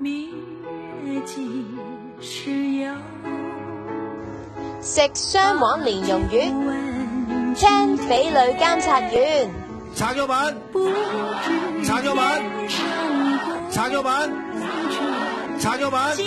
食雙黃蓮蓉月，聽匪類監察院。 撐咗板，撐咗板，撐咗板，撐咗板。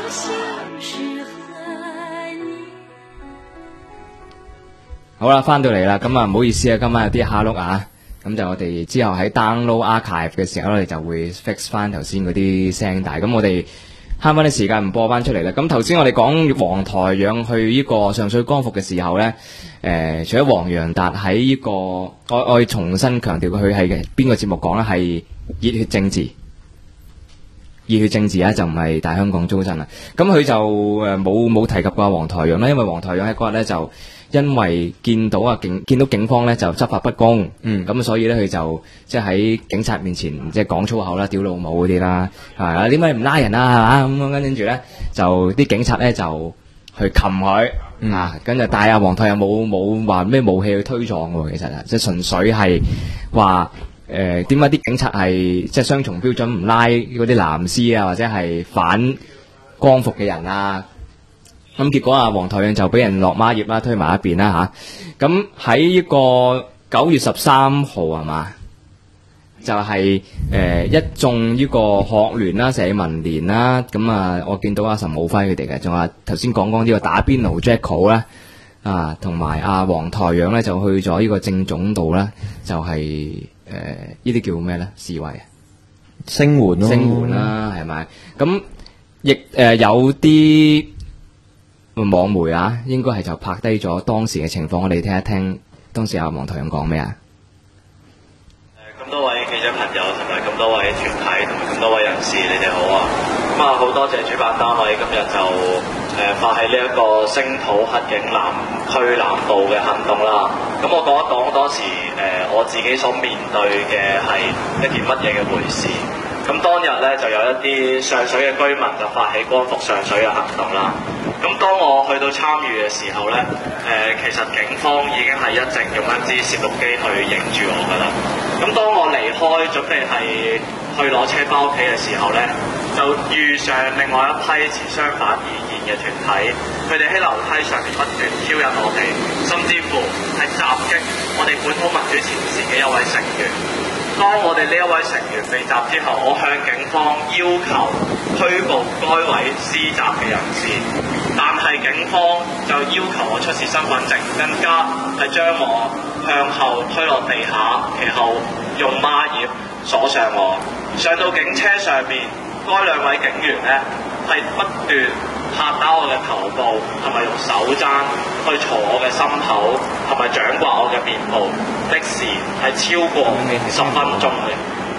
好啦，翻到嚟啦，咁啊唔好意思啊，今晚有啲蝦碌啊，咁就我哋之後喺 download archive 嘅時候，我哋就會 fix 翻頭先嗰啲聲帶，咁我哋慳翻啲時間唔播翻出嚟啦。咁頭先我哋講黃台仰去呢個上水光復嘅時候咧，除咗黃洋達喺呢個，我重新強調佢係邊個節目講咧，係熱血政治。熱血政治啊，就唔係大香港租真啦。咁佢就冇提及過黃台仰啦，因為黃台仰喺嗰日咧就因為見到警方咧就執法不公，咁所以咧佢就即係喺警察面前即係講粗口啦、屌老母嗰啲啦，係點解唔拉人啊？係嘛咁跟住咧就啲警察咧就去擒佢跟住但係黃台仰冇話咩武器去推撞喎，其實啊，即係純粹係話。點解啲警察係即係雙重標準唔拉嗰啲藍絲啊，或者係反光復嘅人啊？咁結果啊，黃台仰就俾人落孖葉啦，推埋一邊啦吓。咁喺呢個9月13號係嘛，就係一眾呢個學聯啦、社民連啦，咁啊，我見到阿岑敖暉佢哋嘅，仲話頭先講呢個打邊爐 Jacko 啦，同埋阿黃台仰咧就去咗呢個政總度啦，就係。呢啲叫咩咧？示威聲援咯，聲援啦，係咪？咁亦有啲網媒啊，應該係就拍低咗當時嘅情況，我哋聽一聽當時阿黃台仰講咩啊？ 咁多位記者朋友同埋咁多位團體同埋咁多位人士，你哋好啊！咁啊，好多謝主辦單位今日就發起呢一個聲討黑警南區南部嘅行動啦。咁我講一講當時我自己所面對嘅係一件乜嘢嘅回事。咁當日咧就有一啲上水嘅居民就發起光復上水嘅行動啦。咁當我去到參與嘅時候咧，其實警方已經係一直用一支攝錄機去影住我㗎啦。咁當我離開準備係去攞車翻屋企嘅時候咧，就遇上另外一批持相反意見嘅團體，佢哋喺樓梯上面不斷挑釁我哋，甚至乎係襲擊我哋本土民主前線嘅一位成員。當我哋呢一位成員被襲之後，我向警方要求拘捕該位施襲嘅人士，但係警方就要求我出示身份證，更加係將我向後推落地下，其後用孖葉鎖上我。上到警車上面，該兩位警員呢係不斷拍打我嘅頭部，同埋用手踭去鋤我嘅心口，同埋掌摑我嘅面部，的時係超過10分鐘嘅。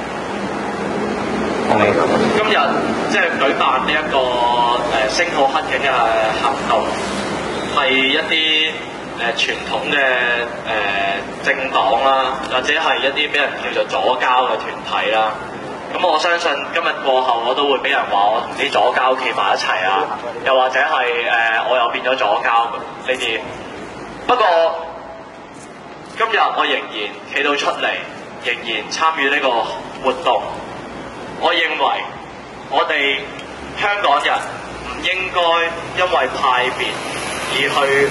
今日即係舉辦呢一個聲討黑警嘅行動，係一啲傳統嘅政黨啦，或者係一啲俾人叫做左膠嘅團體啦。咁我相信今日過後我都會俾人話我同啲左膠企埋一齊啊，又或者係我又變咗左膠呢啲。不過今日我仍然企到出嚟，仍然參與呢個活動。我認為我哋香港人唔應該因為派別而去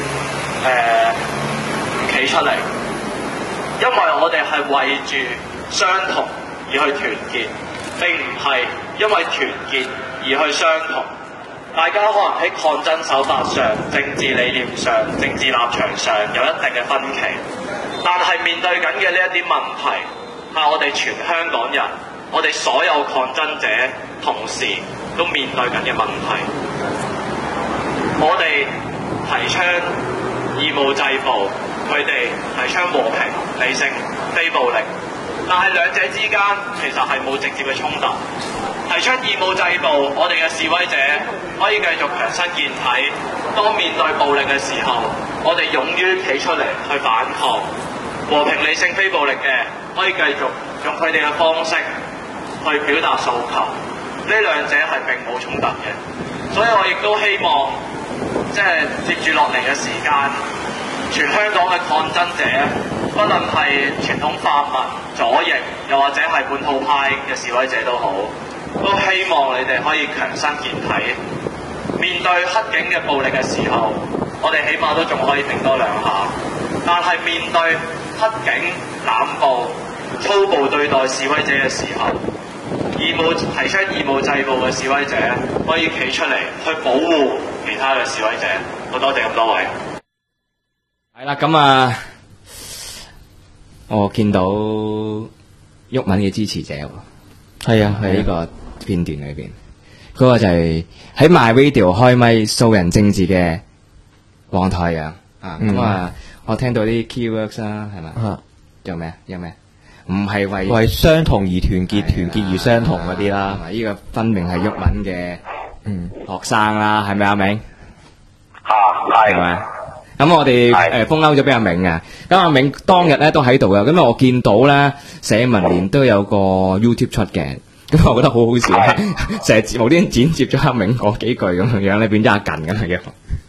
唔企出嚟，因為我哋係為住相同而去團結，並唔係因為團結而去相同。大家可能喺抗爭手法上、政治理念上、政治立場上有一定嘅分歧，但係面對緊嘅呢一啲問題係我哋全香港人，我哋所有抗爭者同時都面對緊嘅問題。我哋提倡義務制暴，佢哋提倡和平、理性、非暴力，但係兩者之間其實係冇直接嘅衝突。提倡義務制暴，我哋嘅示威者可以繼續強身健體，當面對暴力嘅時候，我哋勇於企出嚟去反抗。和平、理性、非暴力嘅可以繼續用佢哋嘅方式去表達訴求，呢兩者係並冇衝突嘅。所以我亦都希望即係接住落嚟嘅時間，全香港嘅抗爭者，不論係傳統泛民、左翼，又或者係本土派嘅示威者都好， 都希望你哋可以強身健體。面對黑警嘅暴力嘅時候，我哋起碼都仲可以頂多2下。但係面對黑警濫暴、粗暴對待示威者嘅時候，提出義務制暴嘅示威者可以企出嚟去保護其他嘅示威者。好多謝咁多位。 係啦，咁啊，我見到毓民嘅支持者喎，係啊，喺呢個片段裏邊，嗰個就係喺 My Radio 開咪素人政治嘅黃台仰啊，咁啊，我聽到啲 keywords 啦，係咪？仲有咩？有咩？唔係為相同而團結，團結而相同嗰啲啦。 呢個分明係毓民嘅學生啦，係咪阿明？係咪？咁我哋封勾咗俾阿明啊，咁阿明當日咧都喺度嘅，咁我見到咧社民連都有個 YouTube 出嘅，咁我覺得好好笑，成日無端剪接咗阿明嗰幾句咁樣咧，變咗阿近咁嘅樣。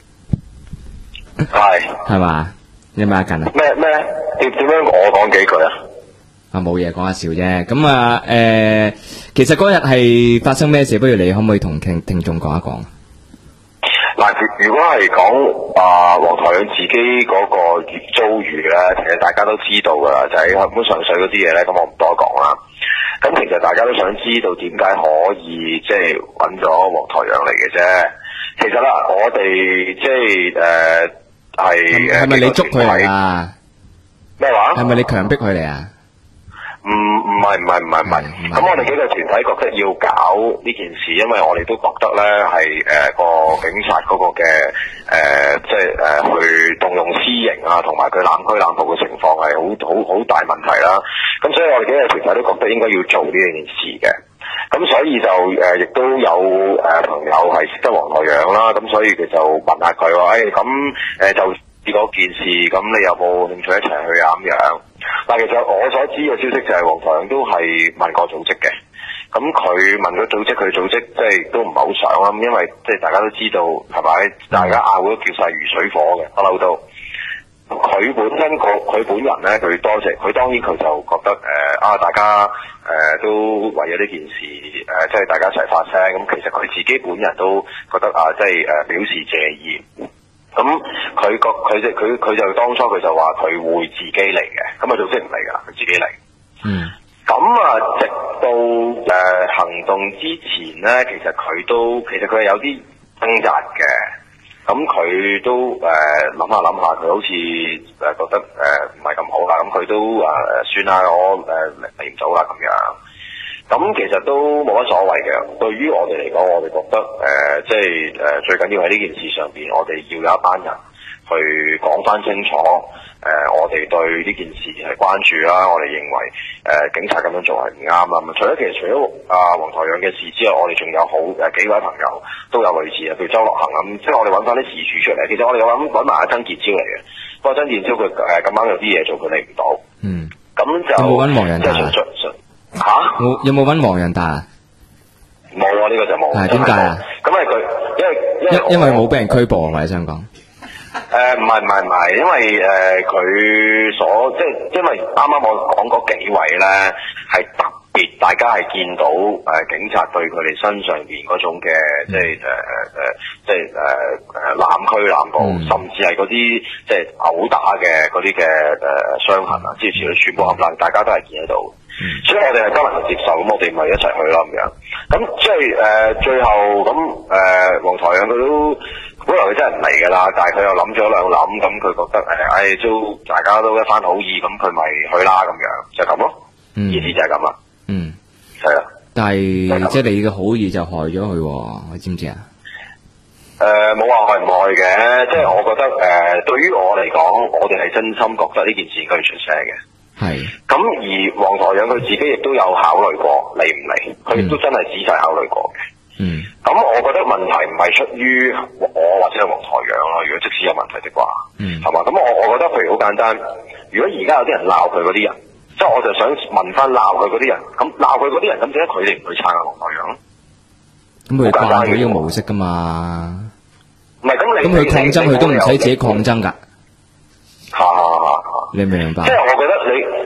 係嘛？你咪阿近啊？ 咩？點樣我講幾句啊？ 冇嘢，講下笑啫。咁啊，其實嗰日係發生咩事？不如你可唔可以同聽眾講一講？ 嗱，如果係講黃台仰自己嗰個遭遇咧，其實大家都知道噶啦，就係根本上水嗰啲嘢咧，咁我唔多講啦。咁其實大家都想知道點解可以即係揾咗黃台仰嚟嘅啫。其實啦，我哋即係係咪你捉佢嚟啊？ 咩話？ 係咪你強迫佢嚟啊？ 唔係。咁我哋幾個團體覺得要搞呢件事，因為我哋都覺得咧係個警察嗰個嘅即係去動用私刑啊，同埋佢濫拘濫捕嘅情況係好大問題啦。咁所以我哋幾個團體都覺得應該要做呢件事嘅。咁所以就亦都有朋友係識得黃台仰啦，咁所以佢就問下佢話，咁就嗰件事，咁你有冇興趣一齊去啊？咁樣。但其實我所知嘅消息就係黃台仰都係問過組織嘅，咁佢問咗組織，佢組織即係都唔係好想啦，因為即係大家都知道係咪？大家拗都叫晒如水火嘅，不嬲都。佢本人咧，佢多謝佢，當然佢就覺得大家都為咗呢件事即係大家一齊發聲。咁其實佢自己本人都覺得即係表示謝意。咁佢就當初佢就話佢會自己嚟嘅，咁啊組織唔嚟㗎，佢自己嚟。咁直到行動之前咧，其實佢係有啲掙扎嘅。咁佢都諗下，佢好似覺得唔係咁好啦。咁佢都算啦，我嚟唔到啦咁樣。咁其實都冇乜所謂嘅。對於我哋嚟講，我哋覺得即係最緊要喺呢件事上邊，我哋要有一班人去講翻清楚。我哋對呢件事係關注啦。我哋認為警察咁樣做係唔啱啦。除咗黃台仰嘅事之外，我哋仲有幾位朋友都有類似嘅，譬如周樂行咁。即係我哋揾翻啲事主出嚟。其實我哋有揾埋阿曾健超嚟嘅，不過曾健超佢咁啱有啲嘢做，佢嚟唔到。咁就有冇揾黃仁達有冇揾黃仁達啊？ 冇啊，呢個就冇。 點解啊？ 咁係佢因為冇俾人拘捕啊嘛，你想講？ 唔係，因為佢因為啱啱我講嗰幾位咧係特別，大家係見到警察對佢哋身上邊嗰種嘅即係濫拘濫捕，甚至係嗰啲即係毆打嘅嗰啲嘅傷痕啊，之類全部冚唪唥，大家都係見得到。所以我哋係不能夠接受，咁我哋咪一齊去啦咁樣。咁即係最後咁黃台仰佢都本來佢真係唔嚟㗎啦，但係佢又諗咗兩諗，咁佢覺得都大家都一番好意，咁佢咪去啦咁樣，就咁咯。意思就係咁啦。係啦。但係即係你嘅好意就害咗佢，你知唔知啊？ 冇話害唔害嘅，即係我覺得對於我嚟講，我哋係真心覺得呢件事應該要出聲嘅。係。咁而黃台仰佢自己亦都有考慮過嚟唔嚟，佢亦都真係仔細考慮過嘅。咁我覺得問題唔係出於我或者係黃台仰咯，如果即使有問題的話，係嘛？咁我覺得譬如好簡單，如果而家有啲人鬧佢嗰啲人，即係我就想問翻鬧佢嗰啲人，咁鬧佢嗰啲人，咁點解佢哋唔去撐下黃台仰咧？ 咁佢慣佢呢個模式噶嘛？ 唔係咁佢抗爭，佢都唔使自己抗爭噶。你明唔明白？ 即係我覺得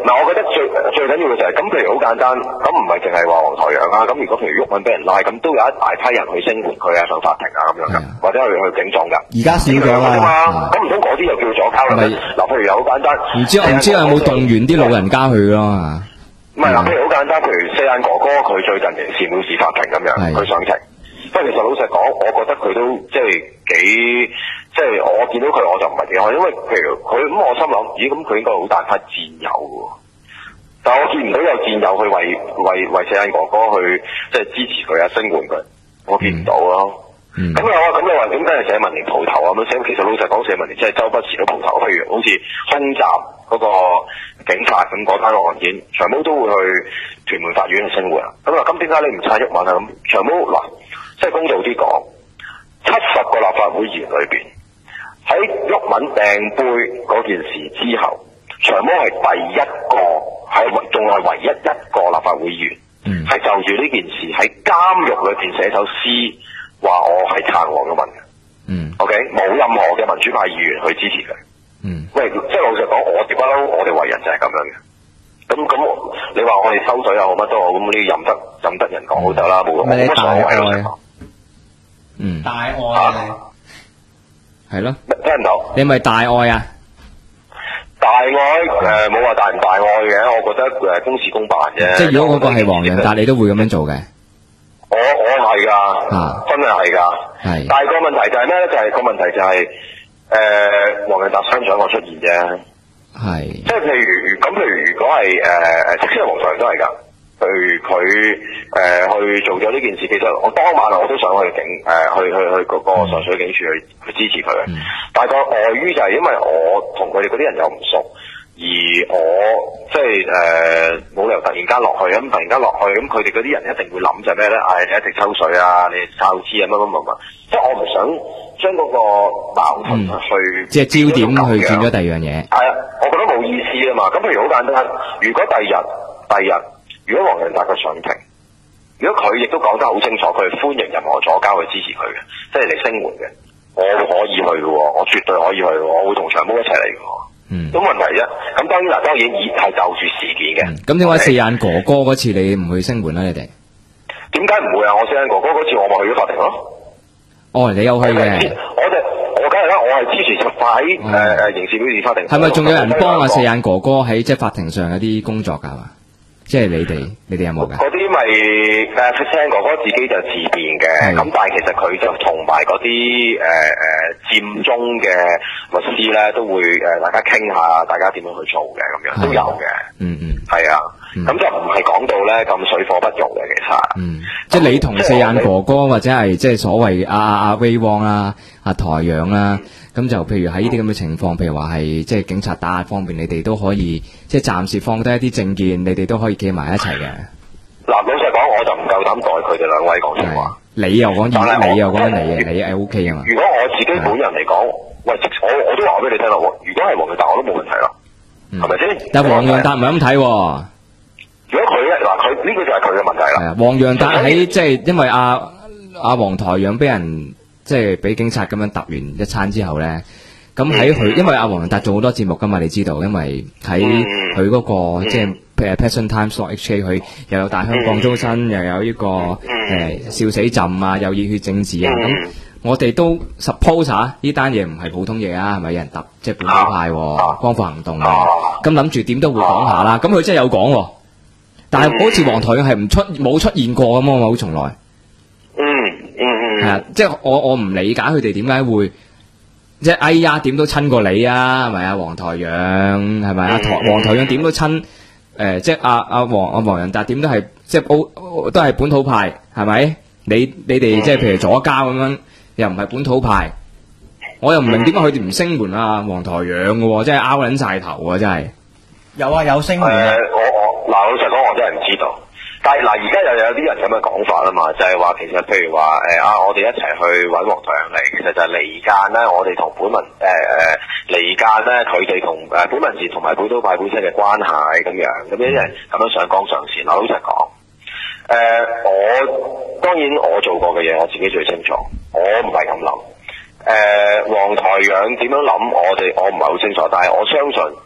嗱，我覺得最緊要嘅就係咁，譬如好簡單，咁唔係淨係話黃台仰啊，咁如果譬如毓民俾人拉，咁都有一大批人去聲援佢啊，上法庭啊咁樣㗎，或者去警狀㗎。 而家少咗啦， 咁唔通嗰啲又叫左膠啦？嗱，譬如又好簡單， 唔知有冇動員啲老人家去咯啊？ 唔係嗱，譬如好簡單，譬如四眼哥哥佢最近刑事藐視法庭咁樣，佢上庭。不過其實老實講，我覺得佢都即係幾，即係我見到佢我就唔係幾開，因為譬如佢咁，我心諗，咦咁佢應該好大批戰友喎，但係我見唔到有戰友去為四眼哥哥去即係支持佢啊，聲援佢，我見唔到咯。咁你話點解係社民連蒲頭啊？咁社其實老實講，社民連即係周不時都蒲頭，譬如好似空襲嗰個警察咁嗰單案件，長毛都會去屯門法院去聲援啊。咁點解你唔撐毓民啊？咁長毛嗱。即係公道啲講，70個立法會議員裏邊，喺毓民掟杯嗰件事之後，長毛係第一個，仲係唯一一個立法會議員，係就住呢件事喺監獄裏邊寫首詩，話我係撐黃毓民嘅。OK， 冇任何嘅民主派議員去支持佢。喂，即係老實講，我哋不嬲，我哋為人就係咁樣嘅。咁，你話我哋收水又好乜都好，咁呢任得人講好得啦，冇乜所謂。 大愛係咯， 聽唔到？ 你咪大愛啊？ 大愛冇話大唔大愛嘅，我覺得公事公辦啫。 即係如果嗰個係黃洋達，你都會咁樣做嘅？ 我係㗎，真係係㗎。係。但係個問題就係咩咧？就係個問題就係黃洋達雙掌我出現啫。係。即係譬如如果係即係黃台仰都係㗎。佢去做咗呢件事，其實我當晚我都想去去嗰個上水警署去支持佢嘅，但係個礙於就係因為我同佢哋嗰啲人又唔熟，而我即係冇理由突然間落去，咁突然間落去，咁佢哋嗰啲人一定會諗就係咩咧？你一直抽水啊，你抄資啊，乜，即係我唔想將嗰個矛盾去即係焦點去轉咗第二樣嘢。係啊，我覺得冇意思啊嘛。咁譬如好簡單，如果第二日。如果黃洋達佢上庭，如果佢亦都講得好清楚，佢係歡迎任何左膠去支持佢嘅，即係嚟聲援嘅，我可以去嘅，我絕對可以去嘅，我會同長毛一齊嚟嘅。咁問題啫。咁當然係就住事件嘅。 咁點解四眼哥哥嗰次你唔去聲援啦？你哋點解唔會啊？我四眼哥哥嗰次我咪去咗法庭咯。 哦，你有去嘅。 我梗係啦，我係支持執法喺刑事藐視法庭。係咪仲有人幫阿四眼哥哥喺即係法庭上有啲工作㗎嘛？即係你哋有冇㗎？ 嗰啲咪四眼哥哥自己就自辯嘅，咁但係其實佢就同埋嗰啲佔中嘅律師咧，都會大家傾下，大家點樣去做嘅咁樣都有嘅。係啊，咁就唔係講到咧咁水火不容嘅其實。 即係你同四眼哥哥或者係即係所謂阿威汪啦、阿台仰啦。咁就譬如喺呢啲咁嘅情況，譬如話係即係警察打壓方面，你哋都可以即係暫時放低一啲政見，你哋都可以企埋一齊嘅。嗱， 老實講，我就唔夠膽代佢哋兩位講說話。 你又講你又講你係 OK 嘅嘛？ 如果我自己本人嚟講，喂，我都話俾你聽啦，如果係黃洋達我都冇問題啦，係咪先？ 但係黃洋達唔係咁睇喎。 如果佢佢呢個就係佢嘅問題啦。係啊， 黃洋達喺即係因為阿黃台仰俾人。即係俾警察咁樣揼完一餐之後咧，咁喺佢，因為阿黃洋達做好多節目噶嘛，你知道，因為喺佢嗰個即係譬如 Passion Times.HK， 佢又有大香港周身，又有呢個笑死朕啊，有熱血政治啊，咁我哋都 suppose 呢單嘢唔係普通嘢啊，係咪有人揼即係本土派光復行動啊？咁諗住點都會講下啦，咁佢真係有講，但係好似黃台仰係冇出現過咁啊嘛，好從來。係啊，即係我唔理解佢哋點解會即係哎呀點都親過你啊，係咪啊？黃台仰係咪啊？黃台仰點都親即係阿黃洋達點都係即係都係本土派係咪？你哋即係譬如左膠咁樣又唔係本土派，我又唔明點解佢哋唔聲援啊黃台仰嘅，真係拗撚晒頭啊！真係有聲援啊！ 我老實講，我真係唔知道。但係嗱，而家又有啲人咁嘅講法啊嘛，就係話其實譬如話我哋一齊去揾黃台仰嚟，其實就係離間咧，我哋同本民離間咧，佢哋同本民前同埋本土派本身嘅關係咁樣，咁啲人咁樣上綱上線。老實講，我當然我做過嘅嘢我自己最清楚，我唔係咁諗。黃台仰點樣諗，我唔係好清楚，但係我相信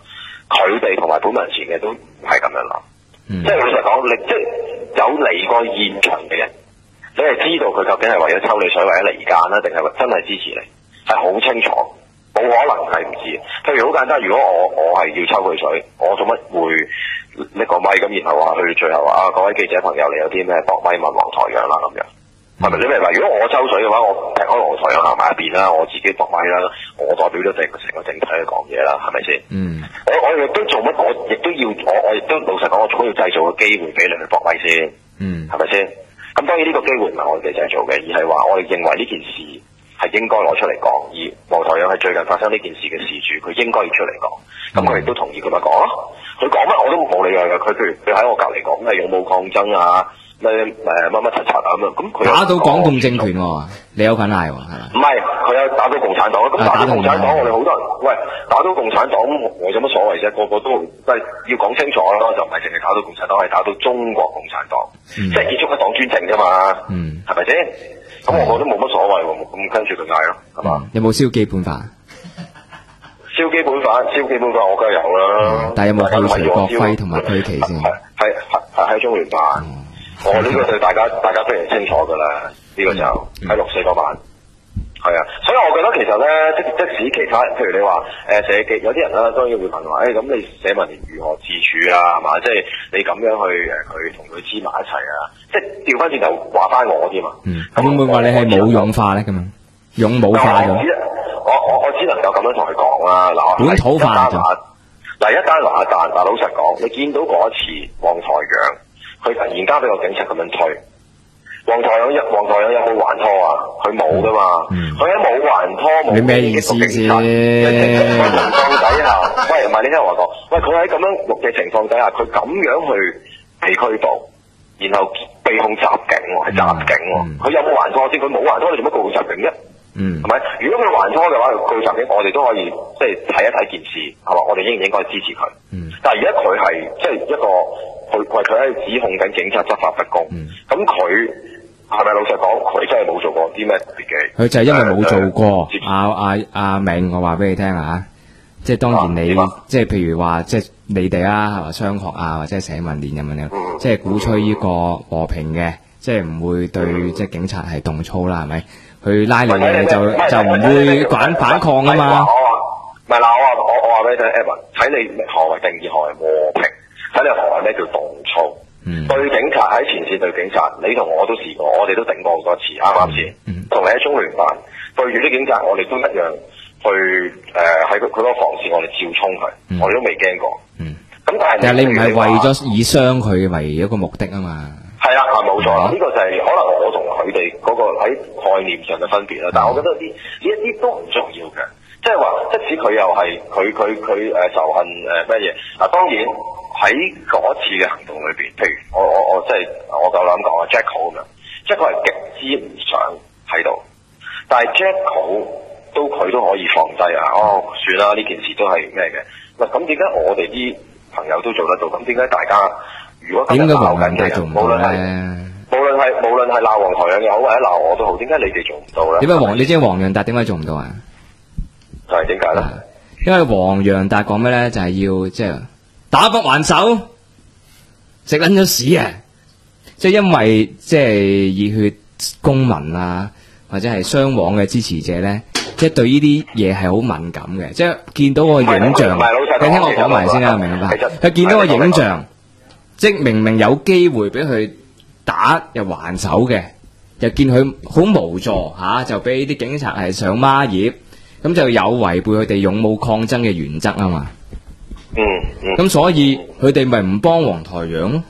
佢哋同埋本民前嘅都唔係咁樣諗。即係老實講，你即係有嚟過現場嘅人，你係知道佢究竟係為咗抽你水或者離間啦，定係真係支持你，係好清楚，冇可能係唔知。譬如好簡單，如果我係要抽佢水，我做乜會拎個咪咁，然後話去最後話各位記者朋友，你有啲咩搏咪問黃台仰啦咁樣，係咪？你明白？如果我抽水嘅話，我劈開黃台仰行埋一邊啦，我自己搏咪啦，我代表咗成個整體去講嘢啦，係咪先？我亦都做乜？我亦都要我亦都老實講，我做乜要製造個機會俾你去搏咪先？係咪先？咁當然呢個機會唔係我哋記者做嘅，而係話我哋認為呢件事係應該攞出嚟講，而黃台仰係最近發生呢件事嘅事主，佢應該要出嚟講。咁佢亦都同意佢咪講咯。佢講乜我都冇理佢嘅。佢譬如佢喺我隔離講咩勇武抗爭啊，咩乜乜柒柒啊咁樣。咁佢打到港共政權喎，你有份嗌喎，係嘛？ 唔係，佢有打到共產黨。咁打到共產黨，我哋好多人喂打到共產黨，我有乜所謂啫？個個都即係要講清楚咯，就唔係淨係打到共產黨，係打到中國共產黨，即係結束一黨專政啫嘛。係咪先？咁我覺得冇乜所謂喎。咁跟住佢嗌咯，係嘛？ 有冇燒基本法？ 燒基本法，我梗係有啦。 但係有冇去除國徽同埋區旗先？ 係喺中聯辦。我呢個對大家非常清楚㗎啦。呢個就喺6·4嗰晚。係啊，所以我覺得其實咧，即使其他，譬如你話社記有啲人啦，當然會問話，咁你社民連如何自處啊？係嘛？即係你咁樣去佢同佢黐埋一齊啊？即係調翻轉頭話翻我添嘛。 咁會唔會話你係冇勇化咧？咁樣勇武化咗？ 我只能夠咁樣同佢講啦。嗱， 本土化咗。 嗱，一單還一單。嗱，老實講，你見到嗰一次黃台仰，佢突然間俾個警察咁樣推。黃台仰有冇還拖啊？佢冇噶嘛。佢喺冇還拖冇你咩意思先？ 情況底下，喂，唔係你聽我講，喂，佢喺咁樣嘅情況底下，佢咁樣去被拘捕，然後被控襲警喎，係襲警喎。佢有冇還拖先？佢冇還拖，你做乜告佢襲警啫？係咪？如果佢還拖嘅話，告襲警，我哋都可以即係睇一睇件事，係嘛？我哋應唔應該支持佢？但係而家佢係即係一個佢喺度指控緊警察執法不公，咁佢係咪老實講，佢真係冇做過啲咩特別嘅？ 佢就係因為冇做過。阿明，我話俾你聽啊，即係當然你即係譬如話，即係你哋啊，係嘛商學啊，或者社民連咁樣，即係鼓吹呢個和平嘅，即係唔會對即係警察係動粗啦，係咪？佢拉你嘅就唔會反抗啊嘛。 唔係嗱，我話俾你聽 Evan 睇你何為定義何為和平，睇你何為咩叫動粗。對警察喺前線對警察，你同我都試過，我哋都頂過好多次，啱唔啱先？同你喺中聯辦對住啲警察，我哋都一樣去喺佢嗰個防線，我哋照衝佢，我哋都未驚過。咁但係你唔係為咗以傷佢為一個目的啊嘛？係啦，冇錯啦，呢個就係可能我同佢哋嗰個喺概念上嘅分別啦。但係我覺得呢一啲都唔重要嘅，即係話即使佢又係佢仇恨咩嘢嗱，當然喺嗰次嘅行動裏邊，譬如我即係我夠膽講啊 Jacko 咁樣，Jacko 係極之唔想喺度，但係 Jacko 佢都可以放低啊！算啦，呢件事都係咩嘅嗱？咁點解我哋啲朋友都做得到？咁點解大家如果今日鬧緊嘅人，無論係鬧黃台仰又好，或者鬧我都好，點解你哋做唔到咧？ 點解你知黃洋達點解做唔到啊？ 係點解咧？ 因為黃洋達講咩咧？就係要即係打不還手，食撚咗屎啊！即係因為即係熱血公民啊，或者係雙黃嘅支持者咧，即係對呢啲嘢係好敏感嘅。即係見到個影像，你聽我講埋先啦，明白？佢見到個影像，即係明明有機會俾佢打又還手嘅，又見佢好無助吓，就俾啲警察係上孖葉，咁就有違背佢哋勇武抗爭嘅原則啊嘛。咁所以佢哋咪唔幫黃台仰咯。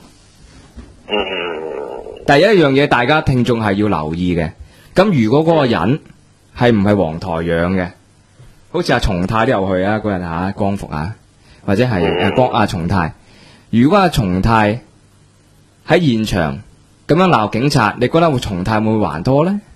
第一樣嘢，大家聽眾係要留意嘅。咁如果嗰個人係唔係黃台仰嘅，好似阿松泰都有去啊嗰日吓光復啊，或者係阿松泰。如果阿松泰喺現場咁樣鬧警察，你覺得松泰會唔會還拖咧？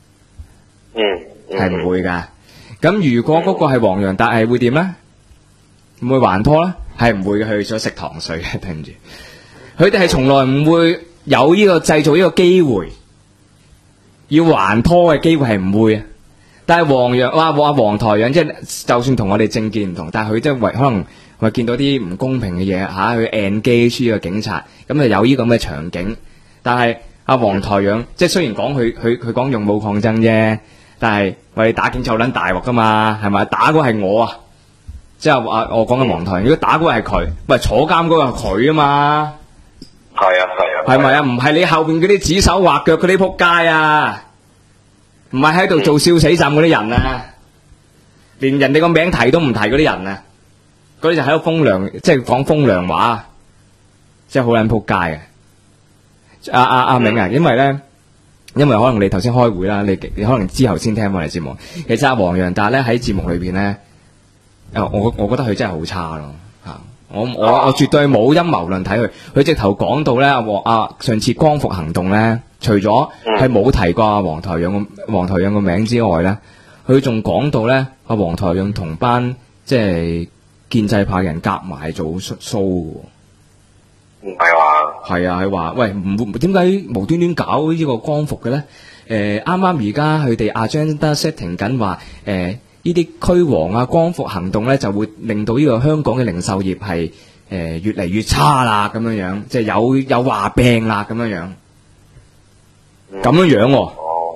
係唔會噶。咁如果嗰個係黃洋達，係會點咧？唔會還拖啦，係唔會去咗食糖水嘅。對唔住，佢哋係從來唔會有呢個製造呢個機會要還拖嘅機會，係唔會啊。但係黃台仰即係就算同我哋政見唔同，但係佢即係可能咪見到啲唔公平嘅嘢嚇，去 engage 呢個警察，咁就有呢咁嘅場景。但係阿黃台仰，即係雖然講佢講用武抗爭啫，但係喂，你打警察好撚大鑊噶嘛，係咪？打嗰係我啊，即係話我講緊黃台仰，如果打嗰個係佢，喂，坐監嗰個係佢啊嘛。 係啊係啊， 係咪啊？唔係你後邊嗰啲指手畫腳嗰啲仆街啊，唔係喺度做笑死站嗰啲人啊，連人哋個名提都唔提嗰啲人啊，嗰啲就喺度風涼，即係講風涼話，即係好撚仆街嘅。阿明啊，因為可能你頭先開會啦，你可能之後先聽我哋節目。其實阿黃洋達咧喺節目裏邊咧，我覺得佢真係好差咯吓。我絕對冇陰謀論睇佢，佢直頭講到咧上次光復行動咧，除咗係冇提過阿黃台仰個名之外咧，佢仲講到咧阿黃台仰同班即係建制派人夾埋做 show 唔係話係啊，佢話喂點解無端端搞呢個光復嘅咧？啱啱而家佢哋 agenda setting 緊話呢啲驅蝗啊、光復行動咧，就會令到呢個香港嘅零售業係越嚟越差啦，咁樣樣，即係有話病啦，咁樣樣，咁樣樣喎。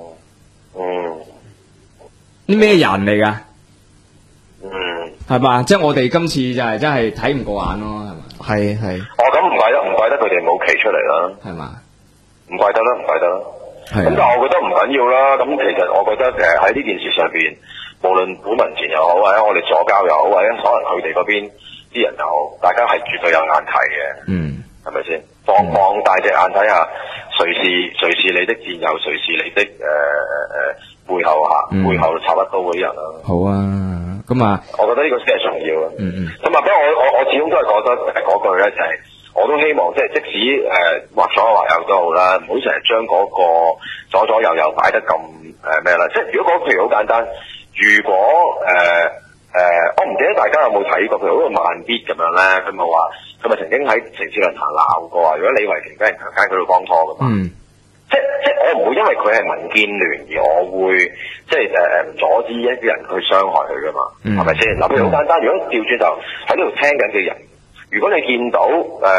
啲咩人嚟㗎？係嘛？即係我哋今次就係真係睇唔過眼咯，係嘛？係。 咁唔怪得佢哋冇企出嚟啦， 係嘛？ 唔怪得啦。咁但係我覺得唔緊要啦。咁其實我覺得喺呢件事上邊，無論本民前又好，或者我哋左膠又好，或者可能佢哋嗰邊啲人又好，大家係絕對有眼睇嘅。係咪先？放大隻眼睇下，誰是你的戰友，誰是你的背後插一刀嗰啲人啊？ 好啊，咁啊， 我覺得呢個先係重要啊。咁啊，不過我始終都係覺得嗰句咧，就係我都希望即使或左或右都好啦，唔好成日將嗰個左右擺得咁咩啦。即係如果講譬如好簡單，如果我唔記得大家有冇睇過，譬如好似慢必咁樣咧，佢咪曾經喺城市論壇鬧過話，如果李慧瓊俾人強姦，佢都幫拖噶嘛。即我唔會因為佢係民建聯而我會唔阻止一啲人去傷害佢噶嘛，係咪先？嗱，譬如好簡單，如果調轉就喺呢度聽緊嘅人，如果你見到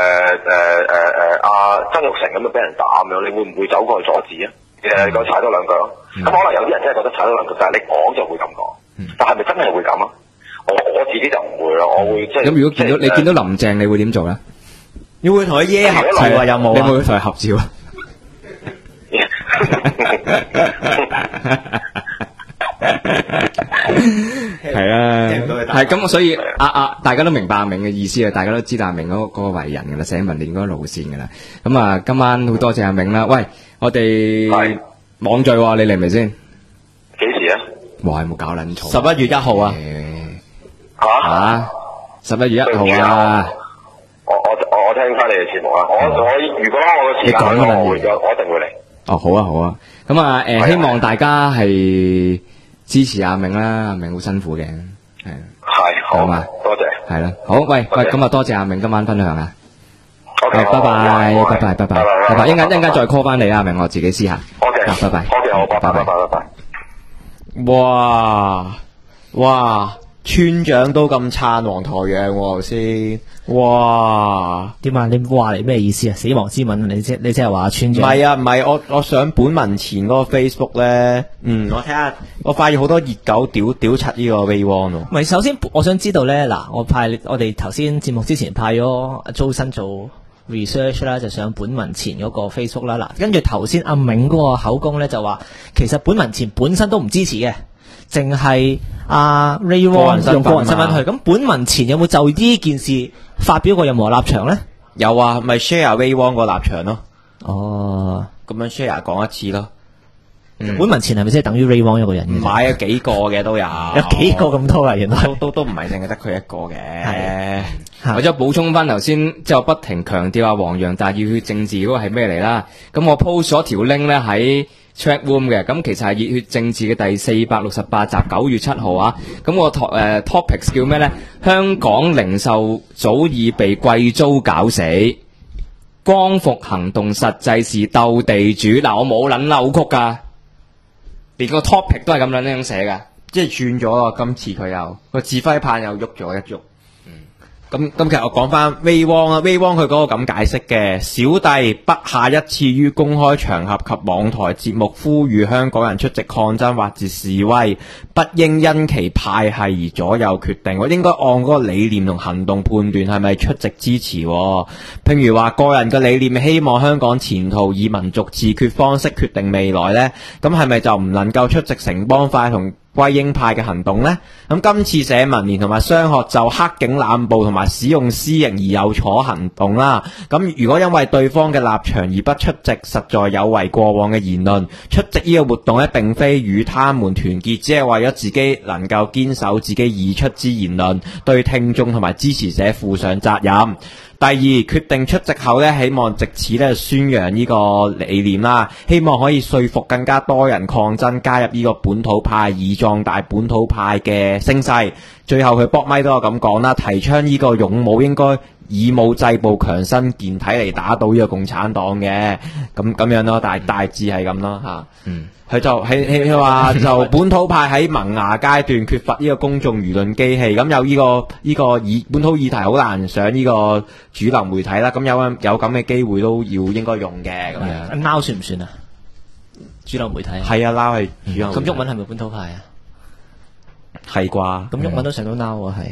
曾鈺成咁樣俾人打咁樣，你會唔會走過去阻止啊？你講踩多兩腳，咁可能有啲人真係覺得踩多兩腳，但係你講就會咁講，但係咪真係會咁啊？我自己就唔會咯，我會即係。咁如果你見到林鄭，你會點做咧？ 你會同佢耶合照啊？有冇啊？ 你會唔會同佢合照啊？係啦，係咁，所以大家都明白阿明嘅意思啊，大家都知道阿明嗰個為人噶啦，寫文練嗰個路線噶啦。咁啊，今晚好多謝阿明啦。喂，我哋網聚，你嚟未先？ 幾時啊？ 哇，有冇搞撚錯 ？11月1號啊！ 吓，11月1號啊！ 我聽翻你嘅節目啊！我如果我嘅時間我一定會嚟。 好啊。咁啊，希望大家係支持阿明啦，阿明好辛苦嘅，係好嘛？多謝。係啦，好，喂，咁啊，多謝阿明今晚分享啊。好，拜拜，一陣間再 call 翻你啊，阿明，我自己私下。OK，拜拜。OK，好，拜拜。 哇！村長都咁撐黃台仰頭先，哇！ 點啊？你話嚟咩意思啊？死亡之吻，你即係話村長？ 唔係我上本文前嗰個 Facebook 咧，我睇下，我發現好多熱狗屌柒呢個 Ray-Wan 喎。 唔係，首先我想知道咧，嗱，我哋頭先節目之前派咗阿周生做 research 啦，就上本文前嗰個 Facebook 啦，嗱，跟住頭先阿銘嗰個口供咧就話，其實本文前本身都唔支持嘅。淨係阿 Ray-Wan 用個人身份去，咁本文前有冇就呢件事發表過任何立場咧？ 有啊，咪 share Ray-Wan 個立場咯。 哦， 咁樣 share 講一次咯。 本文前係咪即係等於 Ray-Wan 一個人？ 唔係啊，幾個嘅都有。 有幾個咁多啊？原來都唔係淨係得佢一個嘅。係。 或者補充翻頭先，即係我不停強調阿黃洋達熱血政治嗰個係咩嚟啦？咁我 post 咗條 link 咧喺Chat Room 嘅，咁其實係熱血政治嘅第468集9月7號啊。咁個topics 叫咩咧？香港零售早已被貴租搞死，光復行動實際是鬥地主。嗱，我冇捻扭曲噶，連個 topic 都係咁樣樣寫噶， 即係轉咗咯。今次佢又個指揮棒又喐咗一喐。 咁其實我講翻 Ray Wong 啊 ，Ray Wong 佢嗰個咁解釋嘅，小弟不下一次於公開場合及網台節目呼籲香港人出席抗爭或者示威，不應因其派系而左右決定，我應該按嗰個理念同行動判斷係咪出席支持喎。譬如話個人嘅理念希望香港前途以民族自決方式決定未來呢，咁係咪就唔能夠出席城邦派同歸英派嘅行動呢？咁今次社民連同埋商學就黑警濫捕同埋使用私刑而有所行動啦。咁如果因為對方嘅立場而不出席，實在有違過往嘅言論。出席呢個活動呢，並非與他們團結，只係為咗自己能夠堅守自己已出之言論，對聽眾同埋支持者負上責任。第二，決定出席後呢，希望藉此呢宣揚呢個理念啦，希望可以說服更加多人抗爭，加入呢個本土派，以壯大本土派嘅聲勢。最後佢搏咪都有咁講啦，提倡呢個勇武應該以武制暴，強身健體嚟打倒呢個共產黨嘅，咁樣咯，大致係咁咯嚇。佢就佢話就本土派喺萌芽階段缺乏呢個公眾輿論機器，咁有呢個本土議題好難上呢個主流媒體啦，咁有咁嘅機會都要應該用嘅咁樣。 Now 算唔算啊？主流媒體係啊，Now 係主流媒體。 咁毓民係咪本土派啊？ 係啩？ 咁毓民都上到 Now 喎，係。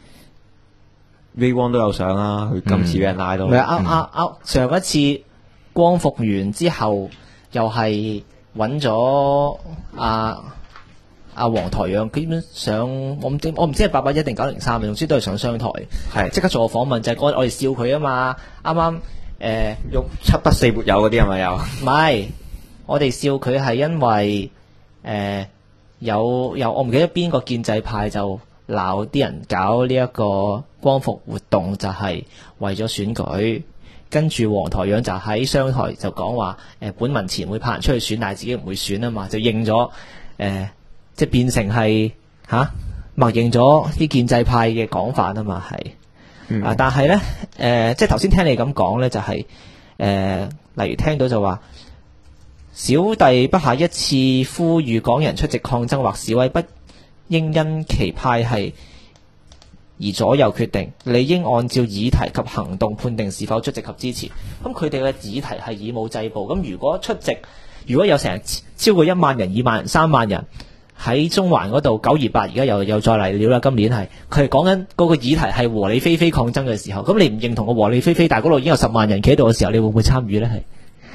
Ray Wong 都有上啦，佢今次俾人拉到。 上一次光復完之後，又係揾咗阿黃台仰，基本上我唔知係881定903嘅，總之都係上商台，係即刻做個訪問，就係我哋笑佢啊嘛，啱啱用七不四沒有嗰啲係咪有？ 唔係，我哋笑佢係因為有我唔記得邊個建制派就鬧啲人搞呢一個光復活動，就係為咗選舉。跟住黃台仰就喺商台就講話，本民前會派人出去選，但係自己唔會選啊嘛，就認咗，即係變成係默認咗啲建制派嘅講法啊嘛，係，但係咧，即係頭先聽你咁講咧，就係、例如聽到就話，小弟不下一次呼籲港人出席抗爭或示威，不應因其派系而左右決定，理應按照議題及行動判定是否出席及支持。咁佢哋嘅議題係以武制暴。咁如果出席，如果有成超過1萬人、2萬人、3萬人喺中環嗰度928，而家又再嚟了啦。今年係佢係講緊嗰個議題係和理非非抗爭嘅時候，咁你唔認同個和理非非，但係嗰度已經有10萬人企喺度嘅時候，你會唔會參與呢？係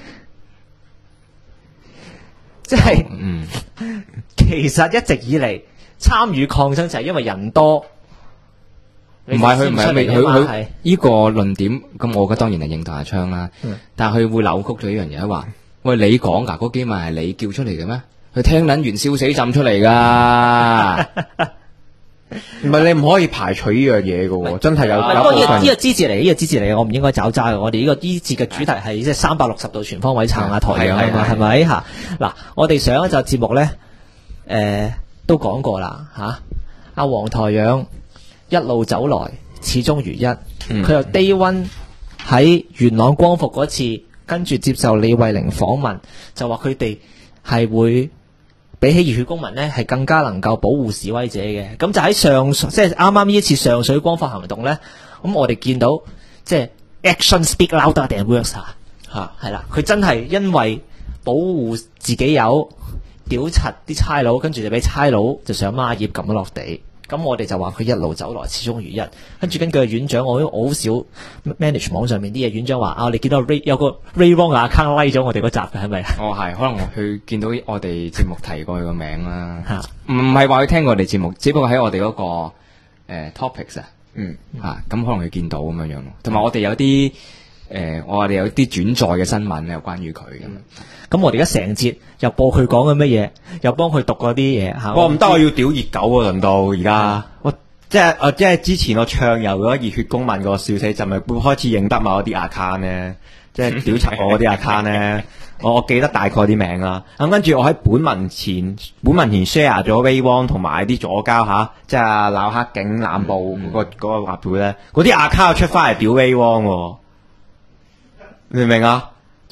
即係其實一直以嚟參與抗爭就係因為人多。 唔係佢呢個論點，咁我覺得當然係認同阿昌啦。但係佢會扭曲咗呢樣嘢，話喂你講㗎，嗰幾萬係你叫出嚟嘅咩？佢聽撚完燒死浸出嚟㗎。 唔係你唔可以排除呢樣嘢㗎喎，真係有呢個支持嚟，呢個支持嚟嘅，我唔應該找渣嘅。我哋呢個呢節嘅主題係即係360度全方位撐下台嘅係嘛，係咪嚇？嗱，我哋上一集節目咧，都講過啦嚇，阿黃台仰。一路走來，始終如一。佢由 Day One 喺元朗光復嗰次，跟住接受李慧玲訪問，就話佢哋係會比起熱血公民呢，係更加能夠保護示威者嘅。咁就喺即係啱啱呢一次上水光復行動呢，咁我哋見到即係 action speak louder than words 係啦，佢真係因為保護自己有屌柒啲差佬，跟住就俾差佬就上孖葉撳咗落地。咁我哋就話佢一路走來始終如一，跟住根據院長，我好少 manage 網上面啲嘢。院長話啊，你見到有個 Ray Wong 嘅 account like 咗我哋嗰集嘅係咪？ 係，可能佢見到我哋節目提過佢個名啦。唔係話佢聽過我哋節目，只不過喺我哋嗰個topics 咁可能佢見到咁樣樣咯。同埋我哋有啲我哋有啲轉載嘅新聞有關於佢咁。 咁我哋而家成節又播佢講嘅乜嘢，又幫佢讀嗰啲嘢嚇。 我唔得，我要屌熱狗喎，輪到而家。我即係之前我暢遊嗰熱血公民個笑死，就咪會開始認得某一啲 account 咧，即係屌柒我嗰啲 account 咧。我記得大概啲名啦。咁跟住我喺本文前 share 咗 Ray Wong 同埋啲左膠即係鬧黑警濫捕嗰個發表咧，嗰啲 account 出翻嚟屌 Ray Wong 喎，明唔明啊？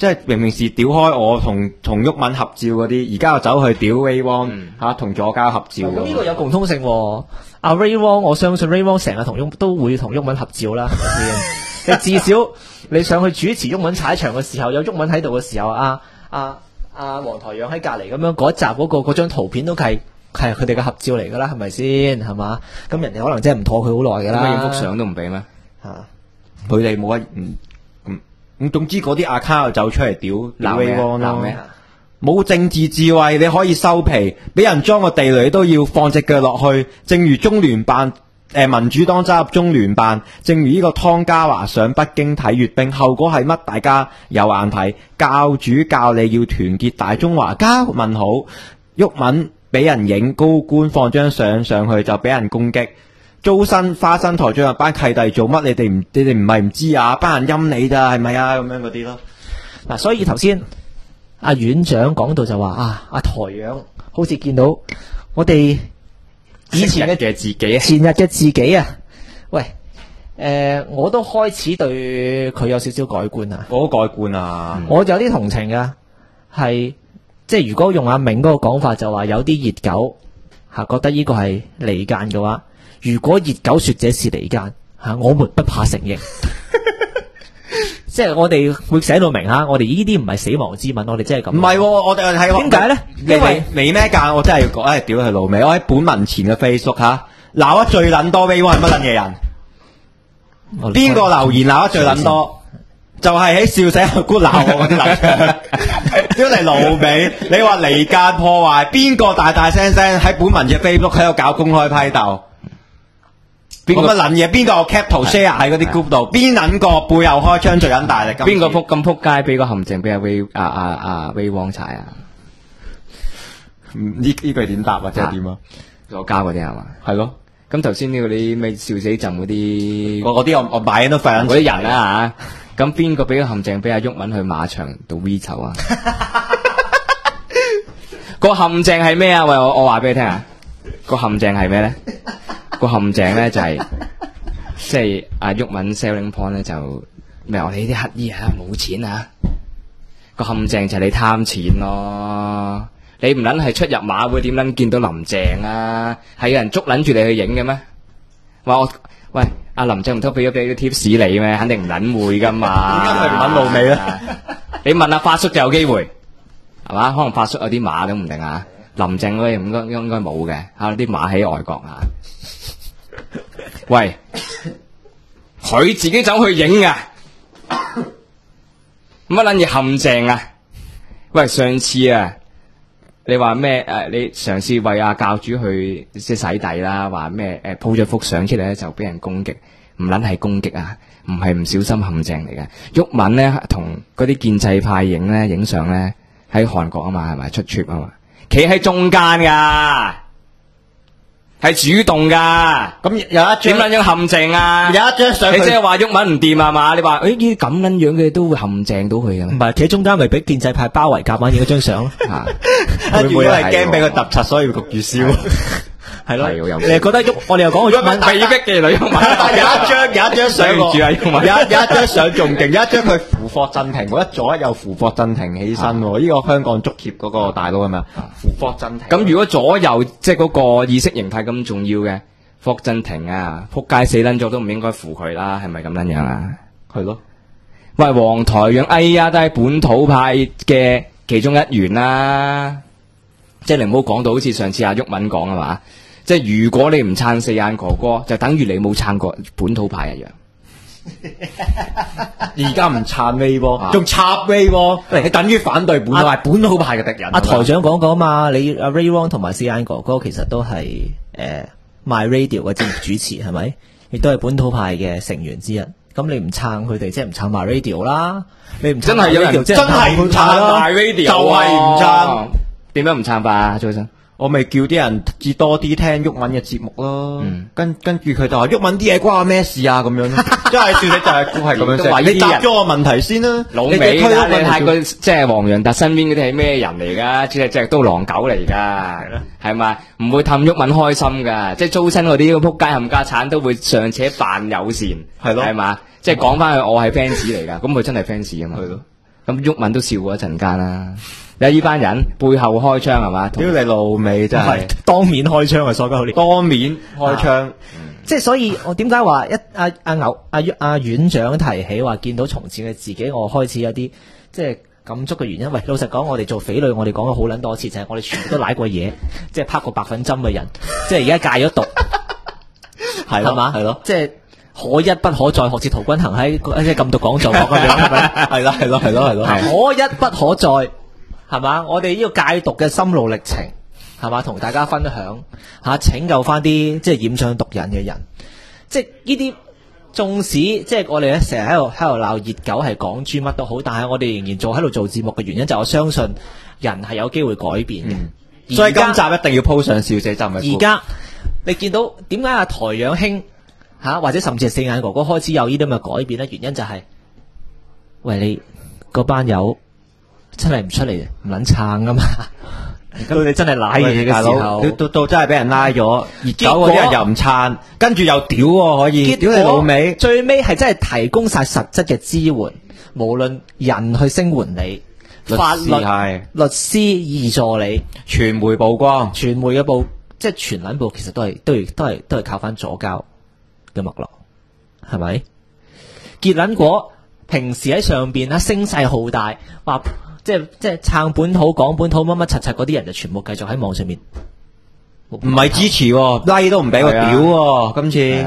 即係明明是屌開我同毓民合照嗰啲，而家又走去屌 Ray Wong 嚇同左膠合照。 咁呢個有共通性喎。阿 Ray Wong，我相信 Ray Wong 成日都會同毓民合照啦，係咪先？至少你上去主持毓民踩場嘅時候，有毓民喺度嘅時候，阿黃台仰喺隔離咁樣嗰一集嗰張圖片都係佢哋嘅合照嚟㗎啦，係咪先？係嘛？咁人哋可能真係唔妥佢好耐㗎啦。 咁影幅相都唔俾咩？ 佢哋冇乜咁總之嗰啲 account 又走出嚟屌 Ray Wong 咯。冇政治智慧，你可以收皮，俾人裝個地雷都要放隻腳落去。正如中聯辦民主黨加入中聯辦，正如呢個湯家驊上北京睇閱兵，後果係乜？大家有眼睇。教主教你要團結大中華，加問號。毓民俾人影，高官放張相上去就俾人攻擊。租新花新台長班契弟做乜？你哋唔係唔知啊？班人陰你咋，係咪啊？咁樣嗰啲咯。 嗱，所以頭先阿院長講到就話阿台長好似見到我哋以前嘅自己，前日嘅自己啊，喂，我都開始對佢有少少改觀啊。 我都改觀啊， 我有啲同情噶，係即係如果用阿明嗰個講法，就話有啲熱狗覺得呢個係離間嘅話，如果熱狗說這是離間我們不怕承認。即係我哋會寫到明我哋呢啲唔係死亡之吻，我哋真係咁。 唔係，我哋係點解咧？因為未咩間，我真係要講，屌佢老味！我喺本文前嘅 Facebook 鬧得最撚多 Ray Wong 係乜撚嘢人？邊個留言鬧得最撚多？就係喺笑死阿姑鬧我嗰啲撚樣。屌你老味！你話離間破壞，邊個大大聲聲喺本文嘅 Facebook 喺度搞公開批鬥？邊個乜撚嘢？邊個 cap 圖 share 喺嗰啲 group 度？邊撚個背後開槍最撚大力？ 邊個咁撲街俾個陷阱俾阿 Ray Wong 踩啊？ 呢句點答或者係點啊？ 左膠嗰啲係嘛？ 係咯。 咁頭先呢個啲咩笑死朕嗰啲， 嗰啲我買都費嗰啲人啦嚇。咁邊個俾個陷阱俾阿毓民去馬場度 V 籌啊？個陷阱係咩啊？喂，我話俾你聽啊！個陷阱係咩咧？個陷阱咧就係即係阿毓民 selling point 咧就咩？我哋呢啲乞兒冇錢啊！個陷阱就係你貪錢咯。你唔撚係出入馬會點撚見到林鄭啊？係有人捉撚住你去影嘅咩？話我喂阿林鄭唔通俾咗啲 tips 你咩？肯定唔撚會噶嘛。 點解佢唔撚露尾咧？ 你問阿發叔就有機會係嘛？可能發叔有啲馬都唔定啊。林鄭嗰啲應該冇嘅啲馬喺外國啊。喂，佢自己走去影啊，乜撚嘢陷阱啊？喂，上次啊，你話咩？你嘗試為阿教主去即係洗底啦，話咩？鋪咗幅相出嚟咧就俾人攻擊，唔撚係攻擊啊，唔係唔小心陷阱嚟嘅。毓民咧同嗰啲建制派影相咧喺韓國啊嘛，係咪出 trip 啊嘛？企喺中間噶。係主動噶，咁有一張點撚樣陷阱啊？有一張相，你即係話毓民唔掂係嘛？你話呢啲咁撚樣嘅都會陷阱到佢嘅咩？ 唔係企喺中間，咪俾建制派包圍夾硬影一張相咯。 會唔會係驚俾佢揼柒，所以焗住燒？ 係咯，你係覺得我哋又講毓民被逼嘅女毓民， 有一張相住啊毓民， 有一張相仲勁，有一張佢扶霍震霆，我一左右扶霍震霆起身喎。呢個香港足協嗰個大佬係咪啊？扶霍震霆。 咁如果左右即係嗰個意識形態咁重要嘅霍震霆啊，撲街死撚咗都唔應該扶佢啦，係咪咁撚樣啊？ 係咯。 喂，黃台仰，哎呀，都係本土派嘅其中一員啦。即係你唔好講到好似上次阿毓民講係嘛？即係如果你唔撐四眼哥哥，就等於你冇撐過本土派一樣。 而家唔撐 Ray Wong，仲插 Ray Wong，你等於反對本土派嘅敵人。 阿台長講過嘛，你阿 Ray Wong 同埋四眼哥哥其實都係My Radio 嘅節目主持係咪？亦都係本土派嘅成員之一。咁你唔撐佢哋，即係唔撐 My Radio 啦。你唔真係有人真係唔撐 My Radio， 就係唔撐。 點樣唔撐法啊？早晨。 我咪叫啲人至多啲聽毓民嘅節目咯，跟住佢就話毓民啲嘢關我咩事啊咁樣咯，真係笑你就係咁樣啫。你答咗我問題先啦， 老味你睇佢即係黃洋達身邊嗰啲係咩人嚟㗎？隻都狼狗嚟㗎，係咪？唔會氹毓民開心㗎，即係租親嗰啲仆街冚家產都會尚且扮友善， 係咯， 係嘛？即係講翻佢我係 fans 嚟㗎，咁佢真係 fans 啊嘛。係咯。 咁毓民都笑過一陣間啦。你睇呢班人背後開槍係嘛？ 屌你老味真係當面開槍啊！所講你當面開槍。 即係所以，我點解話阿院長提起話見到從前嘅自己，我開始有啲即係感觸嘅原因。喂，老實講，我哋做匪類，我哋講咗好撚多次，就係我哋全部都舐過嘢，即係拍過白粉針嘅人，即係而家戒咗毒，係嘛？係咯，即係可一不可再，學似陶君行喺即係禁毒講座講咁樣，係咪？係咯，係咯，係咯，係咯，可一不可再，係嘛？我哋呢個戒毒嘅心路歷程。係嘛，同大家分享吓，拯救翻啲即係染上毒癮嘅人。即係呢啲縱使即係我哋咧成日喺度鬧熱狗係港豬乜都好，但係我哋仍然喺度做節目嘅原因就係我相信人係有機會改變嘅。 所以今集一定要鋪上笑死站嘅。 而家你見到點解阿台養兄吓，或者甚至係四眼哥哥開始有呢啲咁嘅改變咧？原因就係喂，你嗰班友真係唔出嚟唔撚撐噶嘛。到你真係舐嘢嘅時候， 到真係俾人拉咗，熱狗嗰啲人又唔撐，跟住又屌喎，可以屌你老味。 最尾係真係提供晒實質嘅支援，無論人去聲援你，法律律師義助你， 傳媒曝光， 傳媒嘅報即係全撚報，其實都係靠翻左膠嘅脈絡，係咪？結撚果平時喺上邊聲勢浩大，話。即係撐本土講本土乜乜柒柒嗰啲人就全部繼續喺網上面， 唔係支持，like 都唔俾我屌，今次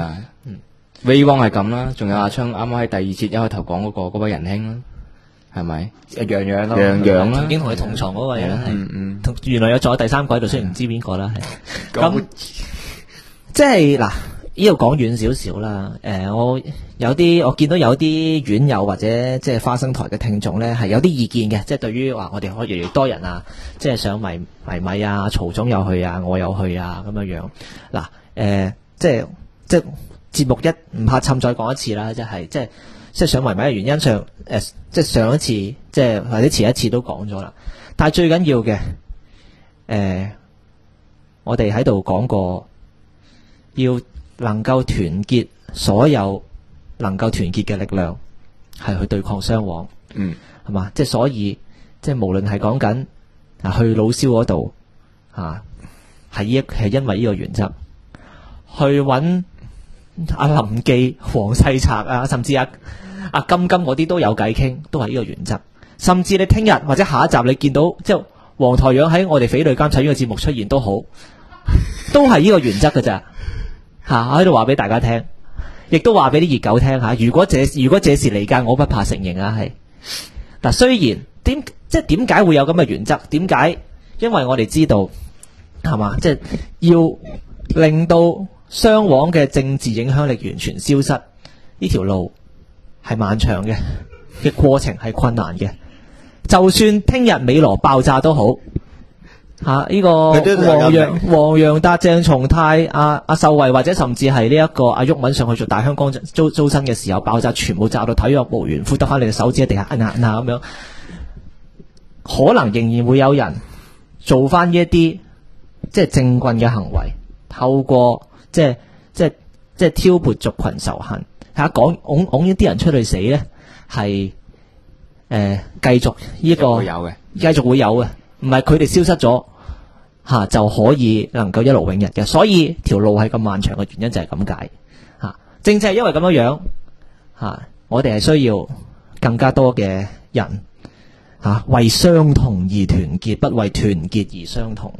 ，Ray Wong 係咁啦，仲有阿昌啱啱喺第二節一開頭講嗰位仁兄啦，係咪？ 樣樣咯， 樣樣啦， 曾經同佢同床嗰個人係，原來有坐喺第三季度，雖然唔知邊個啦，係咁，即係嗱。呢度講遠少少啦，我見到有啲院友或者即係花生台嘅聽眾咧，係有啲意見嘅，即係對於話我哋可以越嚟越多人啊，即係想迷米啊，曹總又去啊，我又去啊咁樣樣。嗱，即係節目一唔怕侵再講一次啦，即係想迷米嘅原因上，即係上一次即係或者前一次都講咗啦，但係最緊要嘅，我哋喺度講過要。能夠團結所有能夠團結嘅力量，係去對抗雙簧，係嘛？即係所以，即係無論係講緊去老蕭嗰度，係因為呢個原則，去揾阿林記、黃世澤啊，甚至阿金嗰啲都有偈傾，都係呢個原則。甚至你聽日或者下一集你見到即係黃台仰喺我哋匪類監察呢個節目出現都好，都係呢個原則㗎咋。我喺度話俾大家聽，亦都話俾啲熱狗聽吓。如果這是離間，我不怕承認啊。係嗱，雖然點解會有咁嘅原則？點解？因為我哋知道係嘛，即係要令到雙簧嘅政治影響力完全消失，呢條路係漫長嘅過程係困難嘅。就算聽日美羅爆炸都好。呢個黃洋達、鄭松泰、阿秀慧或者甚至係呢一個阿毓民上去做大香港租身嘅時候爆炸，全部炸到體育無緣，呼得翻你嘅手指喺地下摁下咁樣，可能仍然會有人做翻呢一啲即係政棍嘅行為，透過即係挑撥族群仇恨，講拱一啲人出去死咧，係繼續呢個繼續會有嘅，唔係佢哋消失咗。就可以能夠一勞永逸嘅，所以條路係咁漫長嘅原因就係咁解。正正係因為咁樣我哋係需要更加多嘅人為相同而團結，不為團結而相同。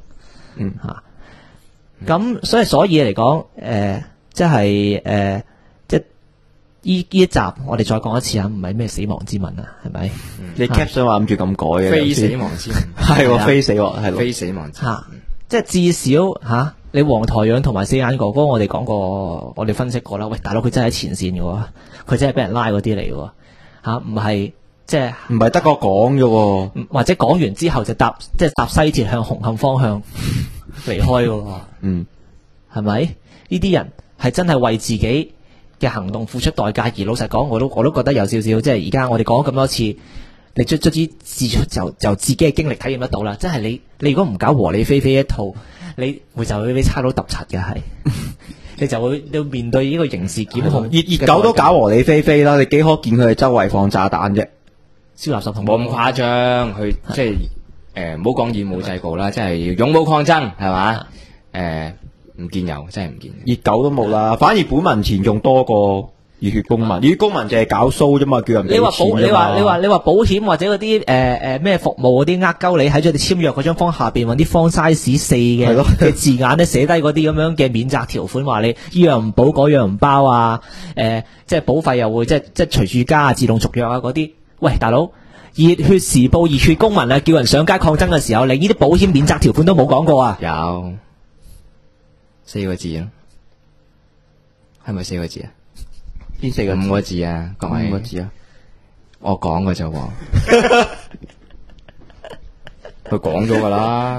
咁所以嚟講，即係呢一集我哋再講一次唔係咩死亡之吻啊，係咪？ 你 caption 話諗住咁改嘅， 非死亡之吻係非死喎，係非死亡之吻。 即係至少你黃台仰同埋四眼哥哥，我哋講過，我哋分析過啦。喂，大佬佢真係喺前線嘅，佢真係俾人拉嗰啲嚟嘅，唔係即係唔係得個講嘅， 或者講完之後就搭西鐵向紅磡方向離開嘅。係咪？呢啲人係真係為自己嘅行動付出代價，而老實講，我都覺得有少少，即係而家我哋講咗咁多次，你卒之就自己嘅經歷體驗得到啦。即係你如果唔搞和理非非一套，你就會俾差佬揼柒嘅係，你就會要面對呢個刑事檢控。 熱狗都搞和理非非啦，你幾可見佢哋周圍放炸彈啫？ 燒垃圾桶冇咁誇張，去即係唔好講以武制暴啦，即係要勇武抗爭係嘛？唔見有，真係唔見。 熱狗都冇啦，反而本民前仲多過熱血公民。熱血公民就係搞 show 啫嘛，叫人俾錢啫嘛。 你話保險或者嗰啲咩服務嗰啲呃鳩你喺咗你簽約嗰張方下邊揾啲方 size 4嘅字眼咧寫低嗰啲咁樣嘅免責條款，話你依樣唔保嗰樣唔包啊，即係保費又會即係隨住加啊，自動續約啊嗰啲。喂，大佬，熱血時報、熱血公民啊，叫人上街抗爭嘅時候，你呢啲保險免責條款都冇講過啊？ 有4個字咯，係咪4個字啊？ 邊4個字？5 個字啊，各位。5個字啊，我講嘅啫喎，佢講咗噶啦，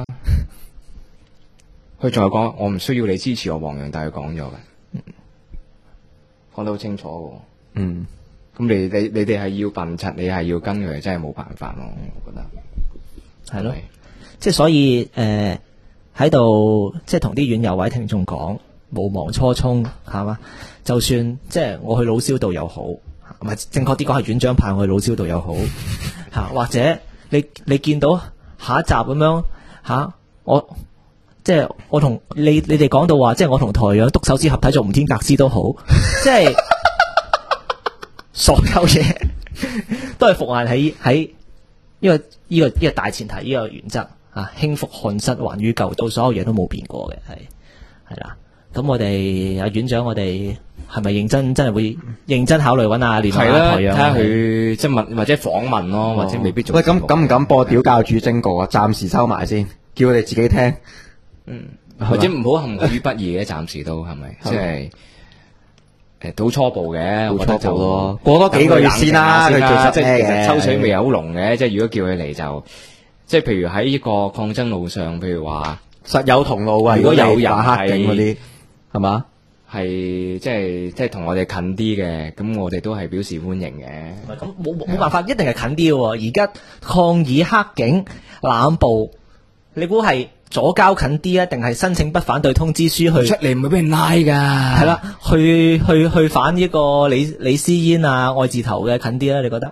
佢仲係講我唔需要你支持我黃洋達，佢講咗嘅，講得好清楚嘅。 嗯。 咁你哋係要笨柒，你係要跟佢，真係冇辦法咯，我覺得。 係咯，即係所以喺度即係同啲院友位聽眾講，勿忘初衷係嘛？就算即係我去老蕭度又好，唔係正確啲講係院長派我去老蕭度又好嚇，或者你見到下一集咁樣嚇，即係我同你哋講到話，即係我同台長督手指合體做吳天格斯都好，即係。所有嘢都係復限喺呢個大前提，呢個原則啊，興復漢室還於舊，到所有嘢都冇變過嘅，係啦。咁我哋阿院長，我哋係咪真係會認真考慮揾阿連台長？ 睇下佢即係問或者訪問咯，或者未必做。 喂，咁敢唔敢播屌教主徵稿啊？暫時收埋先，叫佢哋自己聽。 或者唔好含糊於不義嘅，暫時都係咪？即係。到初步嘅，我覺得就咯，過多幾個月先啦。佢其實抽水味係好濃嘅，即係如果叫佢嚟就，即係譬如喺呢個抗爭路上，譬如話實有同路啊。如果有人黑警嗰啲，係嘛？ 係即係同我哋近啲嘅，咁我哋都係表示歡迎嘅。 咁冇辦法，一定係近啲嘅。而家抗議黑警濫捕，你估係？左交近啲啊，定係申請不反對通知書去出嚟唔會俾人拉噶？ 係啦，去反呢個李思嫣啊愛字頭嘅近啲啦，你覺得？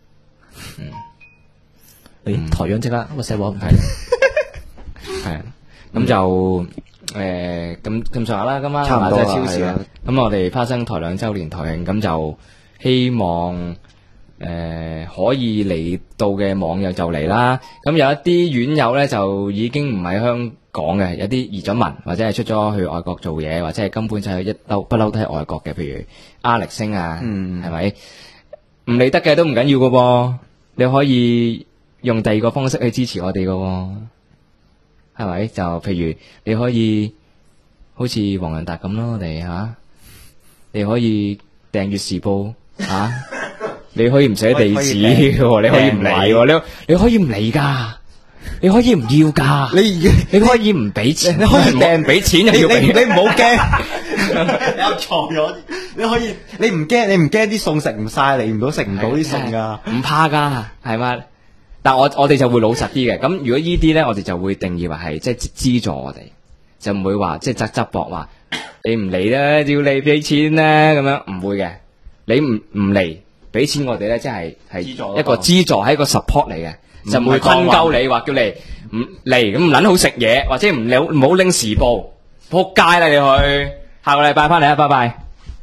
台長即刻個社會唔睇， 係咁就咁上下啦，今晚差唔多真係超時啦。咁我哋花生台2週年台慶，咁就希望。可以嚟到嘅網友就嚟啦，咁有一啲院友呢，就已經唔喺香港嘅，有啲移咗民或者係出咗去外國做嘢，或者係根本就係不嬲都喺外國嘅，譬如阿力星啊，係咪？唔嚟得嘅都唔緊要㗎喎，你可以用第二個方式去支持我哋㗎喎，係咪？就譬如你可以好似黃洋達咁咯，我哋你可以訂閱時報你可以唔寫地址嘅，你可以唔嚟，你可以唔嚟噶，你可以唔要噶，你可以唔俾錢，你可以訂俾錢又要俾， 你唔好驚，你有錯咗，你可以，你唔驚啲餸食唔晒，嚟唔到食唔到啲餸噶， 唔怕噶，係嘛？但我哋就會老實啲嘅，咁如果呢啲咧，我哋就會定義為係即係資助我哋，就唔會話即係側膊話你唔嚟咧，要你俾錢咧，咁樣唔會嘅，你唔嚟。俾錢我哋咧，即係一個資助，係一個 support 嚟嘅，就唔會困鳩你話叫你唔嚟咁唔撚好食嘢，或者唔好拎時報，撲街啦你去，下個禮拜翻嚟啊，拜拜。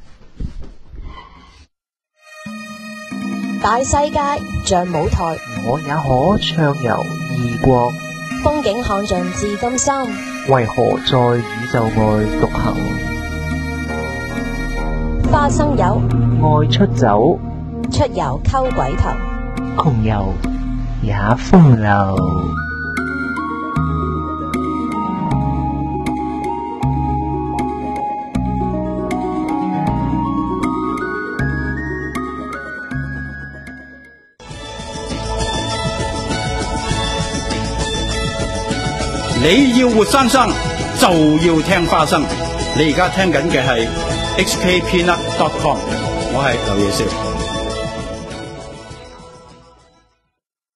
大世界像舞台， 我也可暢遊異國， 風景看盡至今生， 為何在宇宙外獨行？ 花生友愛出走。 出遊溝鬼頭， 窮遊也風流。 你要活生生，就要聽花生。你而家聽緊嘅係 HKpeanut.com， 我係劉野少。